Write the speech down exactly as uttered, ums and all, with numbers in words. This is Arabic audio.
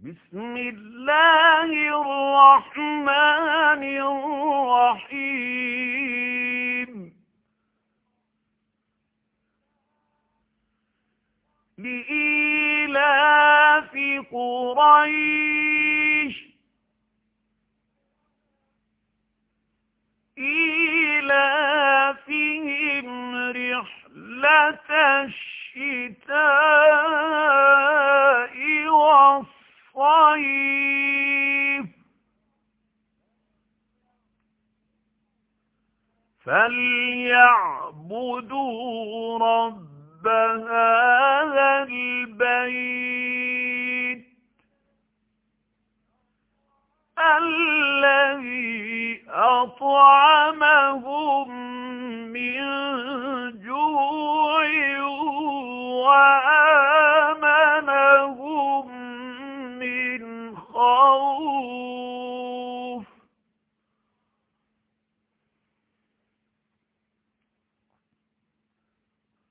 بسم الله الرحمن الرحيم لإيلاف قريش إيلافهم رحلة الشتاء والصيف فليعبدوا رب هذا البيت الذي أطعمهم من جوع وآمنهم من خوف.